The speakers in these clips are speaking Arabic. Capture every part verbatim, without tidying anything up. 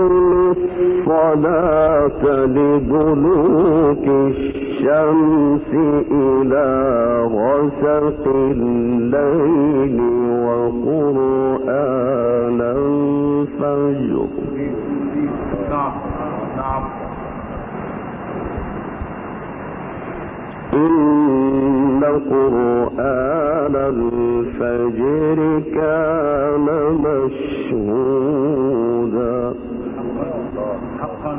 أقم الصلاة لدلوك الشمس إلى غسق الليل وقرآن الفجر نعم نعم إن قرآن الفجر كان مشهودا حقا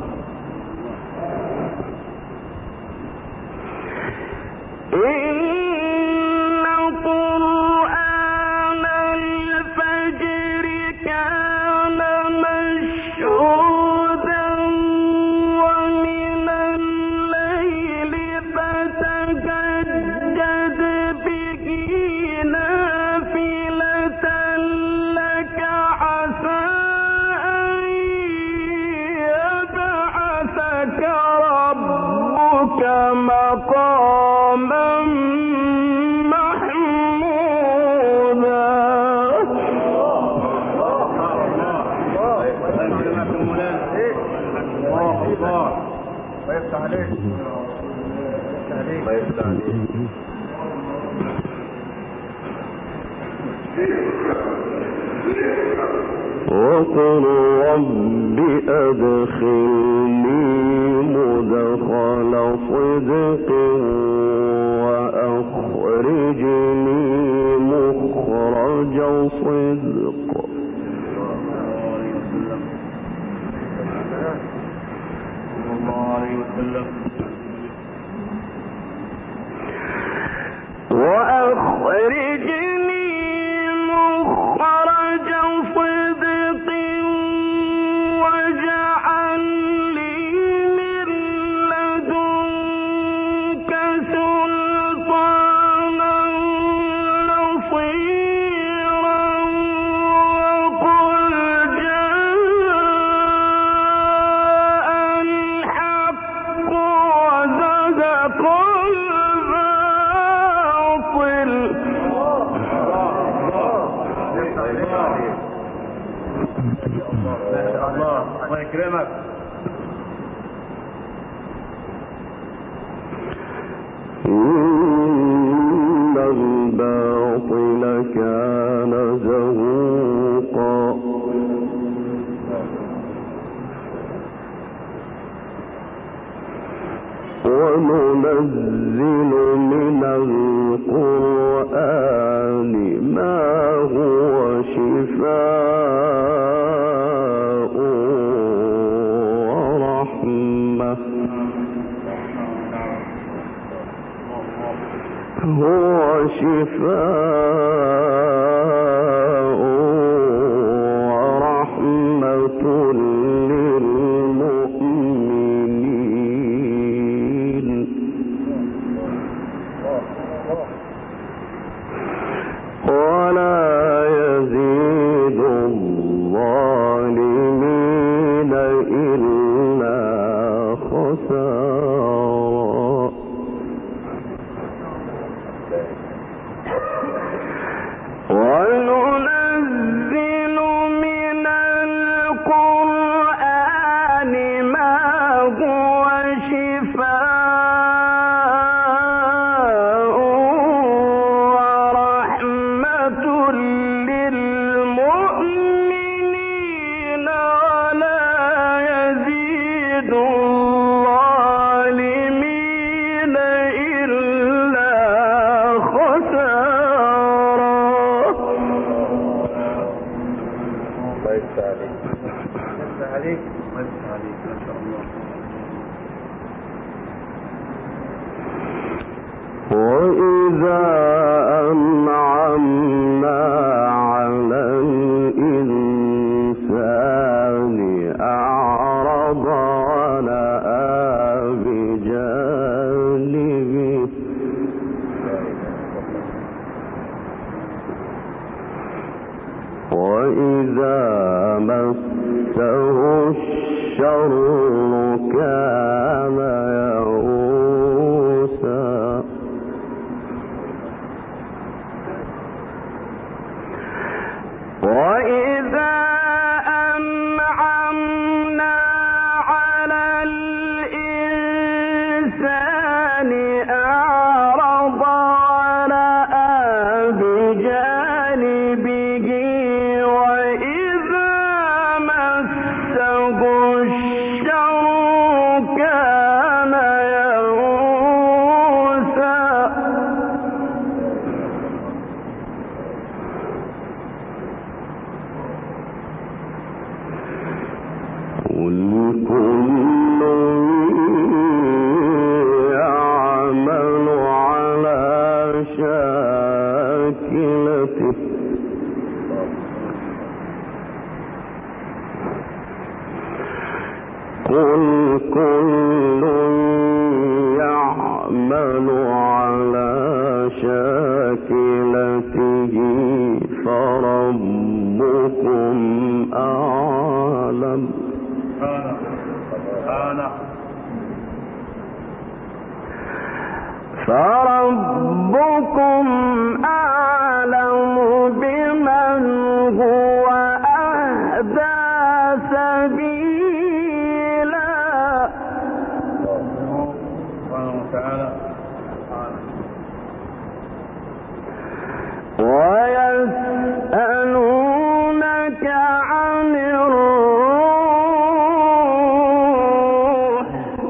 إن قرآن الفجر كان مشهودا ومن الليل فتهجد به نافلة لك عسى أن يبعثك ربك مقاما محمودا. ويفتح عليك ويفتح عليك وقل رب أدخلني مدخل صدق وأخرجني مخرج صدق وأخرجني مخرج صدق واجعل لي من لدنك سلطانا نصيرا وقل جاء الحق وزهق الباطل. الله الله يكرمك. إن الباطل كان زهوقا وننزل من القرآن ما هو شفاء ورحمة هو شفاء ورحمة للمؤمنين ولا يزيد الظالمين إلا خسارا. وننزل من القرآن ما هو شفاء ورحمة للمؤمنين ولا يزيد الظالمين إلا خسارا. الله يفتح عليك يفتح عليك ويفتح عليك ما شاء الله. وإذا أنعمنا على الإنسان أعرض ونأى بجانبه وإذا مسه الشر كان يئوسا. وإذا أنعمنا قل كل يعمل على شاكلته فربكم أعلم. فربكم أعلم بمن هو أهدى سبيلا. ويسألونك عن الروح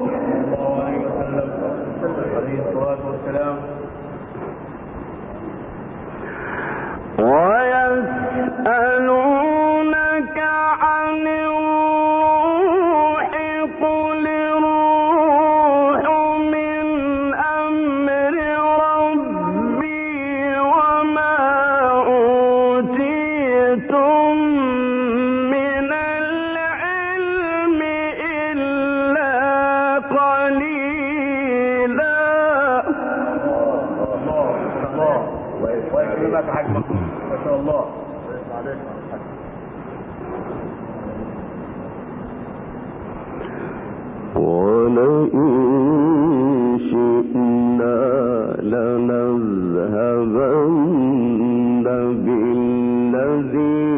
ويسألونك عن الروح قل الروح من أمر ربي وما أوتيتم من العلم إلا قليلا. ويكرمك حجمك ما شاء الله. ولئن شئنا لنذهبن بالذي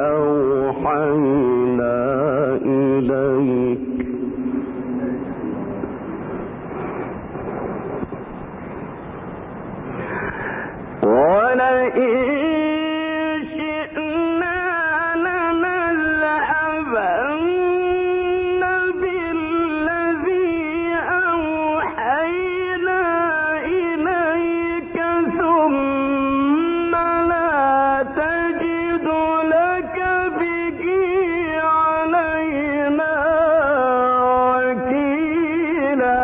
أوحينا إليك ولئن شئنا لنذهبن بالذي أوحينا إليك ثم لا تجد لك به علينا وكيلا.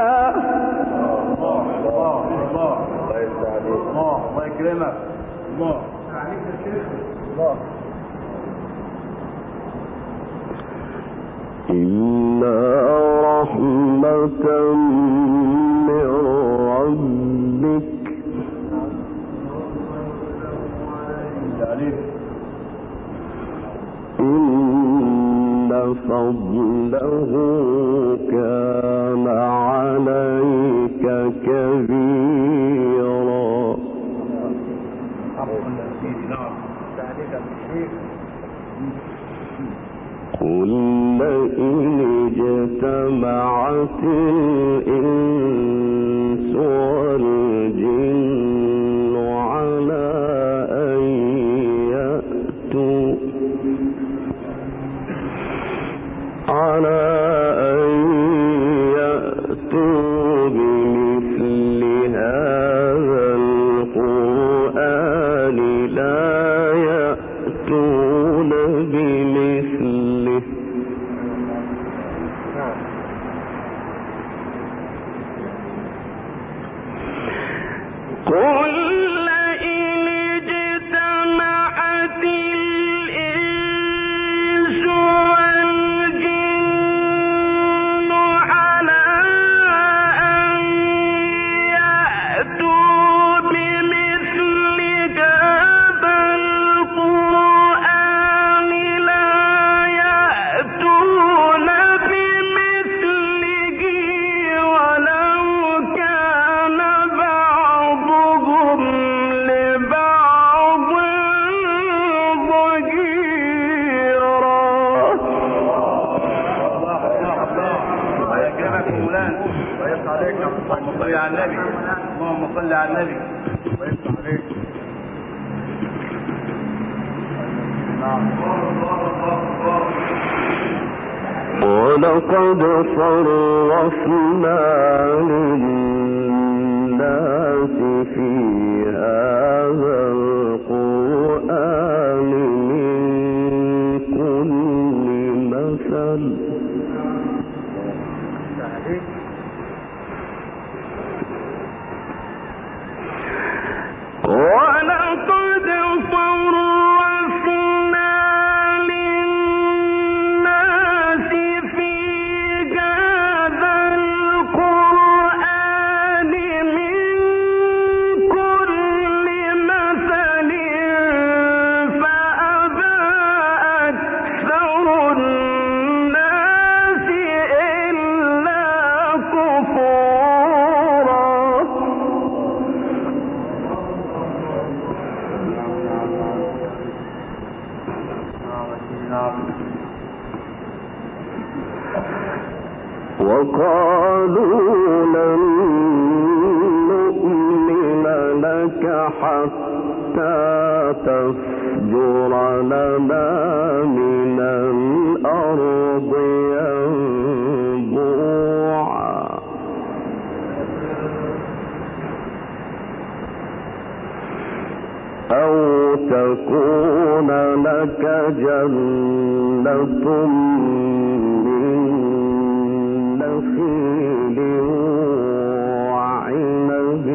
الله يكرمك. الله الله إلا رحمة من ربك إن فضله كان عليك كبيرا. قل لئن اجتمعت الإنس والجن على أن يأتوا على أن يأتوا بمثل هذا القرآن لا يأتون بمثله قل لئن اجتمعت الإنس والجن على أن يأتوا بمثل هذا القرآن لا يأتون بمثله ولو كان بعضهم لبعض ظهيرا. الله يكرمك مولانا ويفتح عليك. اللهم صل على النبي. اللهم صل على النبي ويفتح عليك. ولقد صرفنا للناس في هذا القرآن من كل مثل ولقد صرفنا للناس في وقالوا لن نؤمن لك حتى تفجر لنا من الأرض ينبوعا أو تكون لك جنة من نخيل وعنب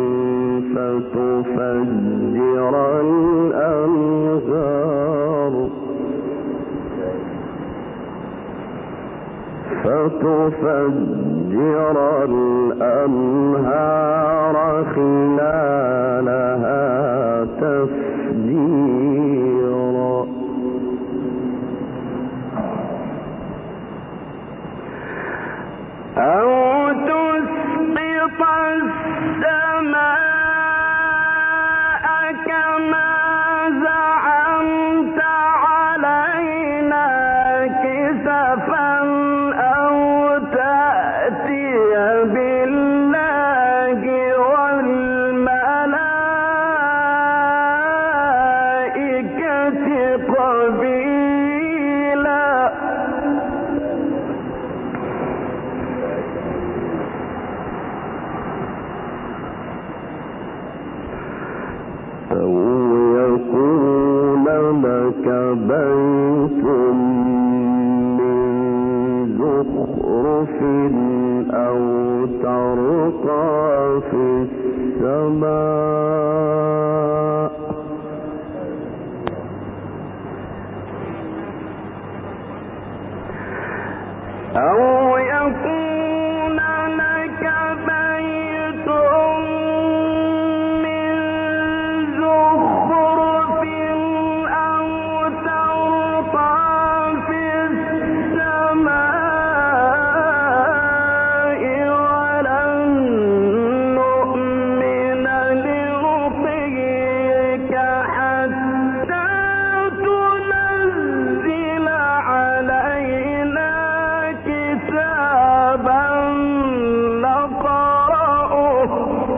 فتفجر الأنهار فتفجر الأنهار خلالها تفجيرا أو تسقط السماء كما زعمت علينا كسفا أو تأتي بالله والملائكة قبيلا أو يكون لك بيت من زخرف أو ترقى في السماء أو يكون لك بيت من زخرف أو ترقى في السماء ولن نؤمن لرقيك حتى تنزل علينا كتابا نقرأه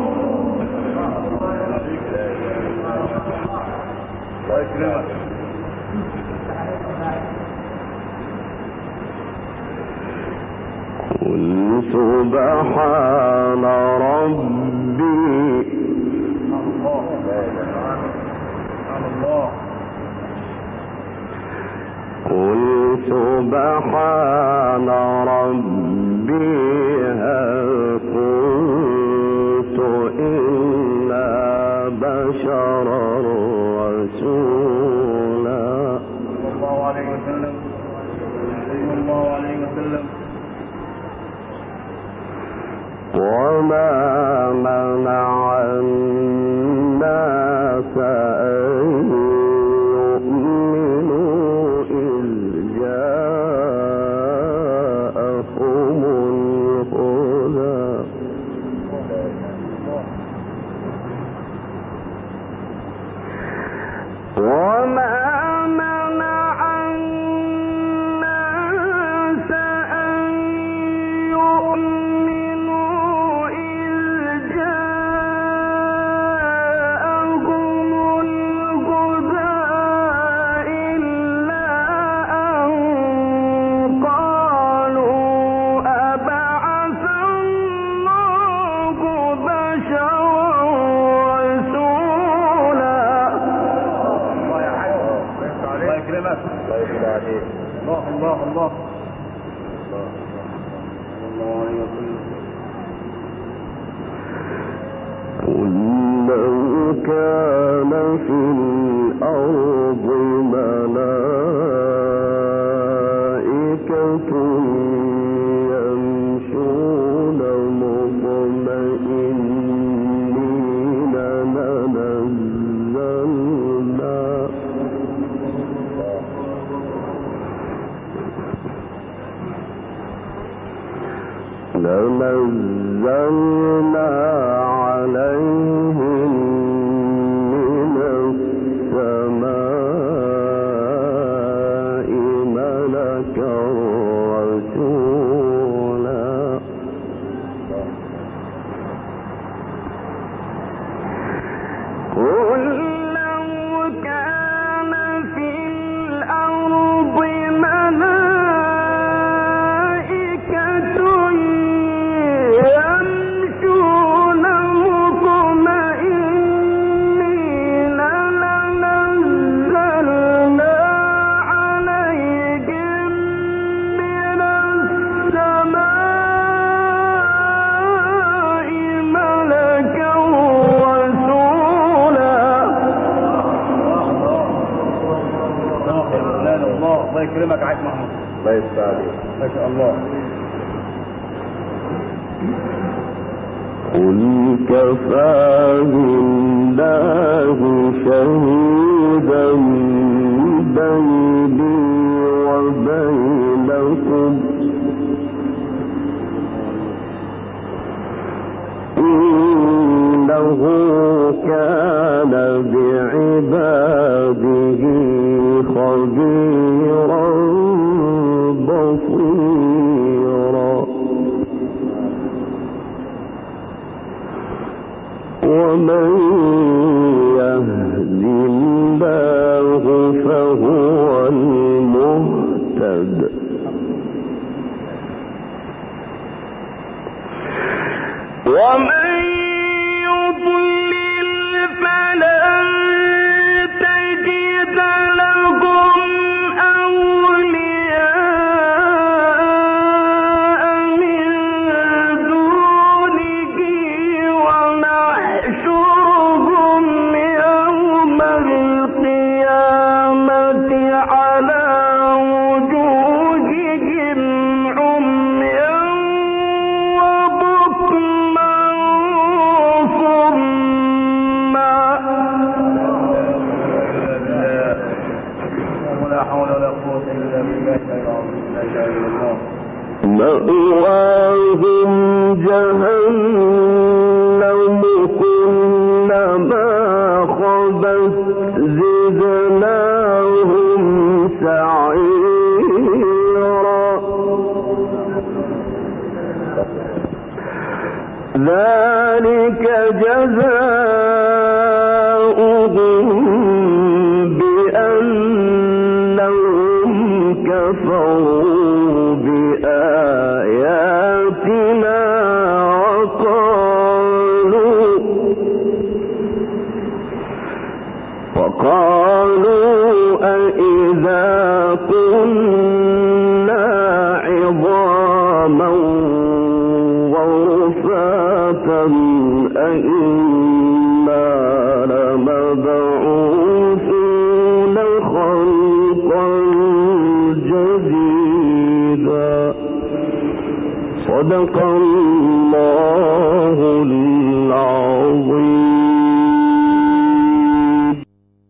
قل سبحان ربي قل سبحان ربي هل كنت إلا بشرا رسولا صلى الله عليه وسلم صلى الله عليه وسلم وما منع الناس أن يؤمنوا إذ جاءهم الهدى وما منع الناس أن يؤمنوا إذ جاءهم الهدى إلا أن قالوا أبعث الله بشرا رسولا الله يكرمك الله الله الله صلى الله عليه وسلم قل لو كان في الأرض ملائكة يمشون مطمئنين لنزلنا لنزلنا عليهم من السماء لك الرسولا قل لو كان في الأرض ملائكة يمشون مطمئنين لنزلنا عليهم من السماء ملكا رسولا. الله يكرمك يا عيد محمود. الله يستر عليك. ما شاء الله. قل كفى بالله شهيدا بيني وبينكم إنه كان بعباده خبيرا بصيرا. ومن يهد الله فهو المهتد ومن يضلل فلن تجد لهم أولياء من دونه ونحشرهم يوم القيامة على وجوههم عميا وبكما صما. ولا حول ولا قوة إلا بالله العظيم. لا إله إلا الله. مأواهم جهنم كلما خبت زدناهم سعيرا. ذلك جزاؤهم بأنهم كفروا بآياتنا وقالوا وقالوا أإذا كنا عظاما ورفاتا أإنا لمبعوثون خلقا جديدا. صدق الله